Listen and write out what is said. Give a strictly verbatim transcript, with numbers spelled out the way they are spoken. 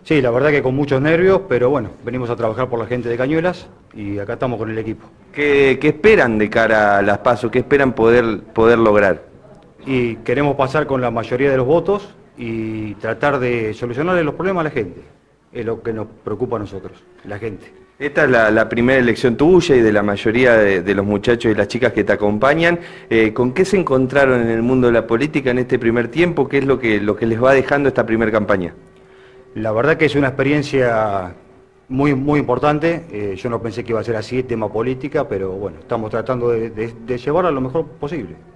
Sí, la verdad que con muchos nervios, pero bueno, venimos a trabajar por la gente de Cañuelas y acá estamos con el equipo. ¿Qué, qué esperan de cara a las PASO? ¿Qué esperan poder, poder lograr? Y queremos pasar con la mayoría de los votos y tratar de solucionarle los problemas a la gente. Es lo que nos preocupa a nosotros, la gente. Esta es la, la primera elección tuya y de la mayoría de, de los muchachos y las chicas que te acompañan. Eh, ¿Con qué se encontraron en el mundo de la política en este primer tiempo? ¿Qué es lo que, lo que les va dejando esta primera campaña? La verdad que es una experiencia muy, muy importante. Eh, yo no pensé que iba a ser así el tema política, pero bueno, estamos tratando de, de, de llevarla lo mejor posible.